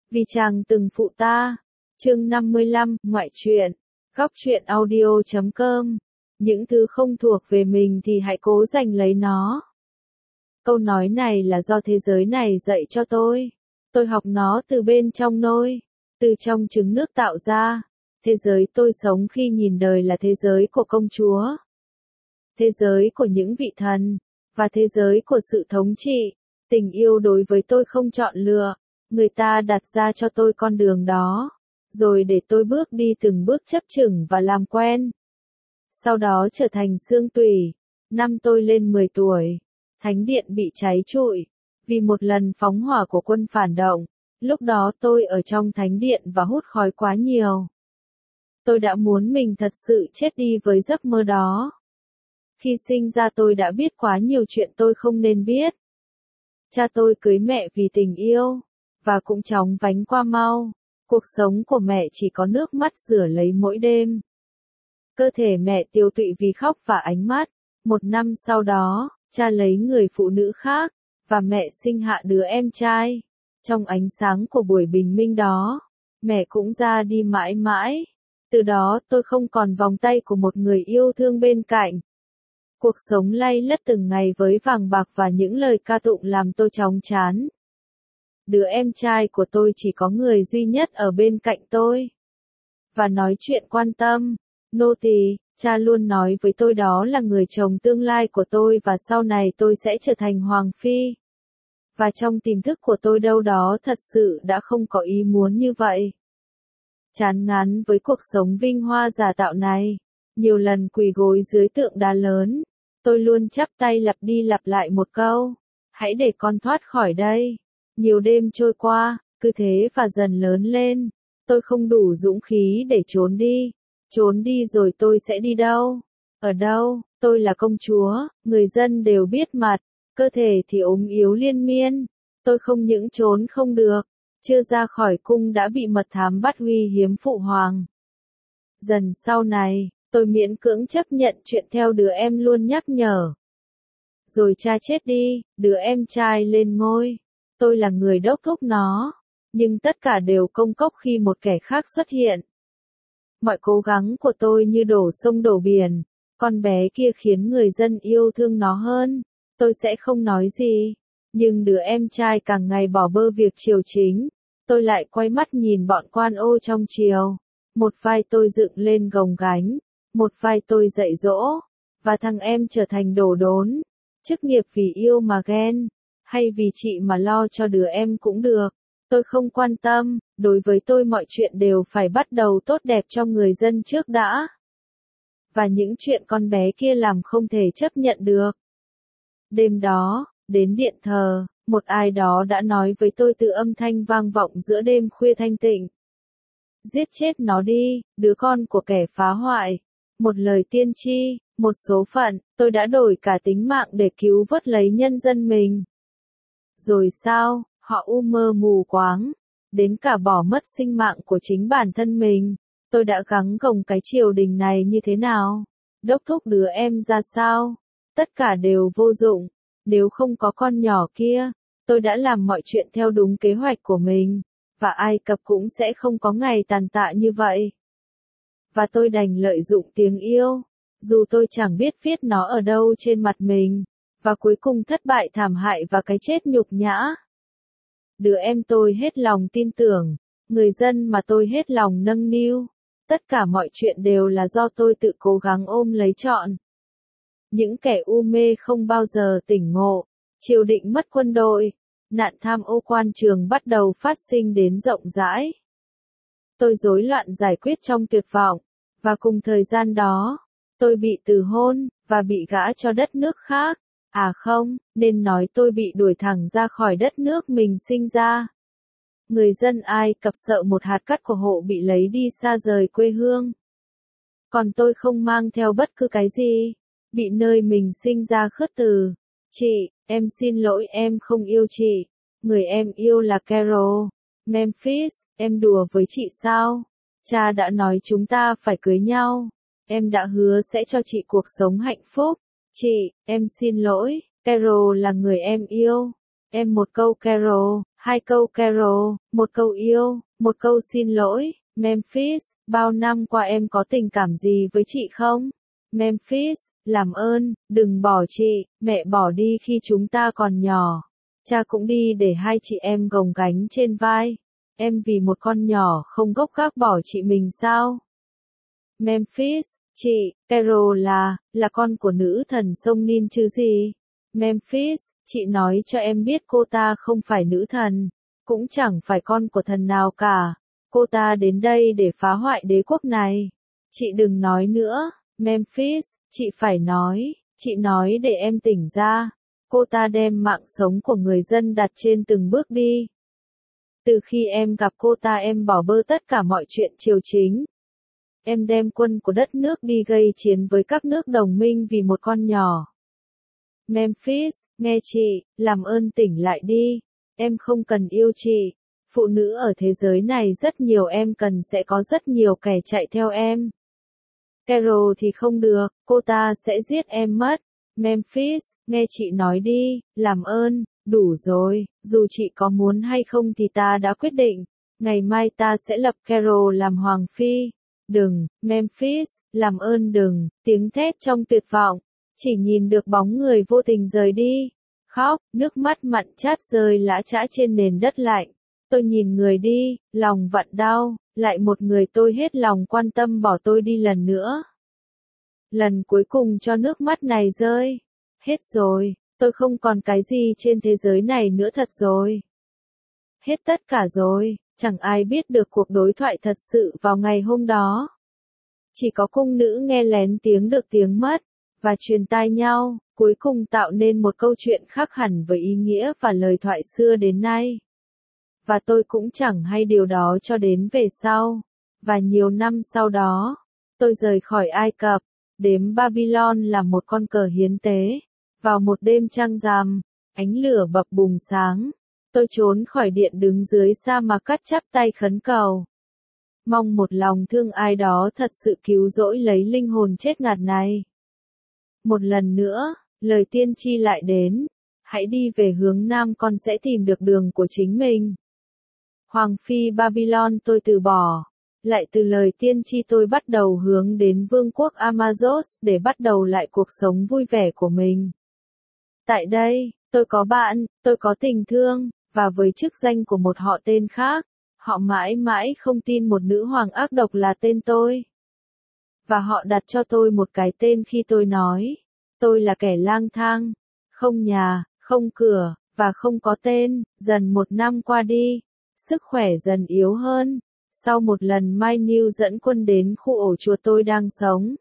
Vì chàng từng phụ ta. Chương 55, ngoại truyện. Góc truyện audio.com. Những thứ không thuộc về mình thì hãy cố giành lấy nó. Câu nói này là do thế giới này dạy cho tôi. Tôi học nó từ bên trong nôi, từ trong trứng nước tạo ra. Thế giới tôi sống khi nhìn đời là thế giới của công chúa. Thế giới của những vị thần, và thế giới của sự thống trị. Tình yêu đối với tôi không chọn lựa, người ta đặt ra cho tôi con đường đó, rồi để tôi bước đi từng bước chấp chừng và làm quen. Sau đó trở thành xương tủy. Năm tôi lên 10 tuổi, thánh điện bị cháy trụi, vì một lần phóng hỏa của quân phản động. Lúc đó tôi ở trong thánh điện và hút khói quá nhiều. Tôi đã muốn mình thật sự chết đi với giấc mơ đó. Khi sinh ra tôi đã biết quá nhiều chuyện tôi không nên biết. Cha tôi cưới mẹ vì tình yêu, và cũng chóng vánh qua mau. Cuộc sống của mẹ chỉ có nước mắt rửa lấy mỗi đêm. Cơ thể mẹ tiêu tụy vì khóc và ánh mắt. Một năm sau đó, cha lấy người phụ nữ khác, và mẹ sinh hạ đứa em trai. Trong ánh sáng của buổi bình minh đó, mẹ cũng ra đi mãi mãi. Từ đó tôi không còn vòng tay của một người yêu thương bên cạnh. Cuộc sống lay lất từng ngày với vàng bạc và những lời ca tụng làm tôi chóng chán. Đứa em trai của tôi chỉ có người duy nhất ở bên cạnh tôi. Và nói chuyện quan tâm, nô tỳ, cha luôn nói với tôi đó là người chồng tương lai của tôi và sau này tôi sẽ trở thành hoàng phi. Và trong tiềm thức của tôi đâu đó thật sự đã không có ý muốn như vậy. Chán ngán với cuộc sống vinh hoa giả tạo này, nhiều lần quỳ gối dưới tượng đá lớn, tôi luôn chắp tay lặp đi lặp lại một câu: hãy để con thoát khỏi đây. Nhiều đêm trôi qua, cứ thế và dần lớn lên, tôi không đủ dũng khí để trốn đi. Trốn đi rồi tôi sẽ đi đâu? Ở đâu? Tôi là công chúa, người dân đều biết mặt, cơ thể thì ốm yếu liên miên. Tôi không những trốn không được, chưa ra khỏi cung đã bị mật thám bắt uy hiếm phụ hoàng. Dần sau này, tôi miễn cưỡng chấp nhận chuyện theo đứa em luôn nhắc nhở. Rồi cha chết đi, đứa em trai lên ngôi. Tôi là người đốc thúc nó, nhưng tất cả đều công cốc khi một kẻ khác xuất hiện. Mọi cố gắng của tôi như đổ sông đổ biển, con bé kia khiến người dân yêu thương nó hơn. Tôi sẽ không nói gì, nhưng đứa em trai càng ngày bỏ bơ việc triều chính. Tôi lại quay mắt nhìn bọn quan ô trong triều. Một vai tôi dựng lên gồng gánh, một vai tôi dạy dỗ, và thằng em trở thành đồ đốn. Chức nghiệp vì yêu mà ghen, hay vì chị mà lo cho đứa em cũng được. Tôi không quan tâm, đối với tôi mọi chuyện đều phải bắt đầu tốt đẹp cho người dân trước đã. Và những chuyện con bé kia làm không thể chấp nhận được. Đêm đó, đến điện thờ, một ai đó đã nói với tôi từ âm thanh vang vọng giữa đêm khuya thanh tịnh. Giết chết nó đi, đứa con của kẻ phá hoại. Một lời tiên tri, một số phận, tôi đã đổi cả tính mạng để cứu vớt lấy nhân dân mình. Rồi sao, họ mơ mù quáng, đến cả bỏ mất sinh mạng của chính bản thân mình. Tôi đã gắng gồng cái triều đình này như thế nào? Đốc thúc đứa em ra sao? Tất cả đều vô dụng. Nếu không có con nhỏ kia, tôi đã làm mọi chuyện theo đúng kế hoạch của mình, và Ai Cập cũng sẽ không có ngày tàn tạ như vậy. Và tôi đành lợi dụng tiếng yêu, dù tôi chẳng biết viết nó ở đâu trên mặt mình, và cuối cùng thất bại thảm hại và cái chết nhục nhã. Đứa em tôi hết lòng tin tưởng, người dân mà tôi hết lòng nâng niu. Tất cả mọi chuyện đều là do tôi tự cố gắng ôm lấy trọn. Những kẻ mê không bao giờ tỉnh ngộ, triều định mất quân đội, nạn tham ô quan trường bắt đầu phát sinh đến rộng rãi. Tôi rối loạn giải quyết trong tuyệt vọng, và cùng thời gian đó, tôi bị từ hôn, và bị gả cho đất nước khác. À không, nên nói tôi bị đuổi thẳng ra khỏi đất nước mình sinh ra. Người dân Ai Cập sợ một hạt cát của họ bị lấy đi xa rời quê hương. Còn tôi không mang theo bất cứ cái gì, bị nơi mình sinh ra khước từ. Chị, em xin lỗi em không yêu chị. Người em yêu là Carol. Memphis, em đùa với chị sao? Cha đã nói chúng ta phải cưới nhau. Em đã hứa sẽ cho chị cuộc sống hạnh phúc. Chị, em xin lỗi, Carol là người em yêu. Em một câu Carol, 2 câu Carol, 1 câu yêu, 1 câu xin lỗi. Memphis, bao năm qua em có tình cảm gì với chị không? Memphis, làm ơn, đừng bỏ chị, mẹ bỏ đi khi chúng ta còn nhỏ. Cha cũng đi để hai chị em gồng gánh trên vai. Em vì một con nhỏ không gốc gác bỏ chị mình sao? Memphis, chị, Carol là con của nữ thần sông Nin chứ gì? Memphis, chị nói cho em biết cô ta không phải nữ thần, cũng chẳng phải con của thần nào cả. Cô ta đến đây để phá hoại đế quốc này. Chị đừng nói nữa, Memphis, chị phải nói, chị nói để em tỉnh ra. Cô ta đem mạng sống của người dân đặt trên từng bước đi. Từ khi em gặp cô ta em bỏ bơ tất cả mọi chuyện triều chính. Em đem quân của đất nước đi gây chiến với các nước đồng minh vì một con nhỏ. Memphis, nghe chị, làm ơn tỉnh lại đi. Em không cần yêu chị. Phụ nữ ở thế giới này rất nhiều, em cần sẽ có rất nhiều kẻ chạy theo em. Carol thì không được, cô ta sẽ giết em mất. Memphis, nghe chị nói đi, làm ơn, đủ rồi, dù chị có muốn hay không thì ta đã quyết định. Ngày mai ta sẽ lập Carol làm hoàng phi. Đừng, Memphis, làm ơn đừng, tiếng thét trong tuyệt vọng. Chỉ nhìn được bóng người vô tình rời đi. Khóc, nước mắt mặn chát rơi lã chã trên nền đất lạnh. Tôi nhìn người đi, lòng vặn đau, lại một người tôi hết lòng quan tâm bỏ tôi đi lần nữa. Lần cuối cùng cho nước mắt này rơi. Hết rồi, tôi không còn cái gì trên thế giới này nữa thật rồi. Hết tất cả rồi, chẳng ai biết được cuộc đối thoại thật sự vào ngày hôm đó. Chỉ có cung nữ nghe lén tiếng được tiếng mất, và truyền tai nhau, cuối cùng tạo nên một câu chuyện khác hẳn với ý nghĩa và lời thoại xưa đến nay. Và tôi cũng chẳng hay điều đó cho đến về sau. Và nhiều năm sau đó, tôi rời khỏi Ai Cập, đến Babylon làm một con cờ hiến tế. Vào một đêm trăng rằm, ánh lửa bập bùng sáng, tôi trốn khỏi điện đứng dưới sa mạc cắt chắp tay khấn cầu. Mong một lòng thương ai đó thật sự cứu rỗi lấy linh hồn chết ngạt này. Một lần nữa, lời tiên tri lại đến. Hãy đi về hướng Nam, con sẽ tìm được đường của chính mình. Hoàng phi Babylon tôi từ bỏ. Lại từ lời tiên tri tôi bắt đầu hướng đến vương quốc Amazos để bắt đầu lại cuộc sống vui vẻ của mình. Tại đây, tôi có bạn, tôi có tình thương, và với chức danh của một họ tên khác, họ mãi mãi không tin một nữ hoàng ác độc là tên tôi. Và họ đặt cho tôi một cái tên khi tôi nói, tôi là kẻ lang thang, không nhà, không cửa, và không có tên. Dần một năm qua đi, sức khỏe dần yếu hơn. Sau một lần Mai New dẫn quân đến khu ổ chuột tôi đang sống.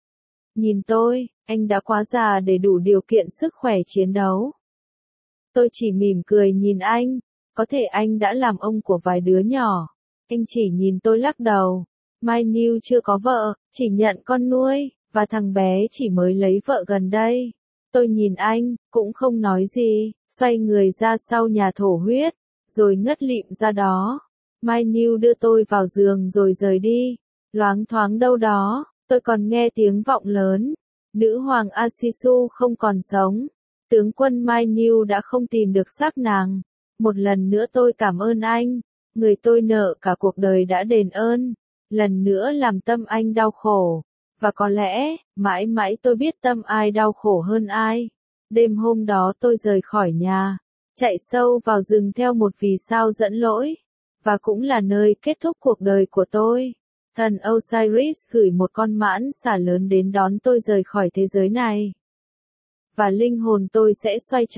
Nhìn tôi, anh đã quá già để đủ điều kiện sức khỏe chiến đấu. Tôi chỉ mỉm cười nhìn anh, có thể anh đã làm ông của vài đứa nhỏ. Anh chỉ nhìn tôi lắc đầu. Mai New chưa có vợ, chỉ nhận con nuôi, và thằng bé chỉ mới lấy vợ gần đây. Tôi nhìn anh, cũng không nói gì, xoay người ra sau nhà thổ huyết, rồi ngất lịm ra đó. Mai New đưa tôi vào giường rồi rời đi. Loáng thoáng đâu đó, tôi còn nghe tiếng vọng lớn. Nữ hoàng Asisu không còn sống. Tướng quân Mai New đã không tìm được xác nàng. Một lần nữa tôi cảm ơn anh. Người tôi nợ cả cuộc đời đã đền ơn. Lần nữa làm tâm anh đau khổ. Và có lẽ, mãi mãi tôi biết tâm ai đau khổ hơn ai. Đêm hôm đó tôi rời khỏi nhà, chạy sâu vào rừng theo một vì sao dẫn lỗi. Và cũng là nơi kết thúc cuộc đời của tôi. Thần Osiris gửi một con mãn xà lớn đến đón tôi rời khỏi thế giới này. Và linh hồn tôi sẽ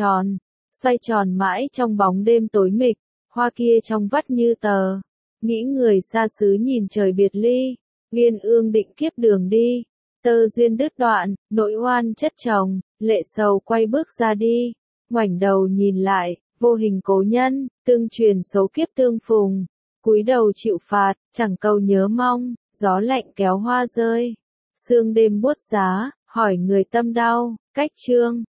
xoay tròn mãi trong bóng đêm tối mịt, hoa kia trong vắt như tờ. Nghĩ người xa xứ nhìn trời biệt ly, uyên ương định kiếp đường đi. Tơ duyên đứt đoạn, nỗi oan chất chồng, lệ sầu quay bước ra đi. Ngoảnh đầu nhìn lại, vô hình cố nhân, tương truyền số kiếp tương phùng. Cúi đầu chịu phạt, chẳng câu nhớ mong, gió lạnh kéo hoa rơi. Sương đêm buốt giá, hỏi người tâm đau, cách chương.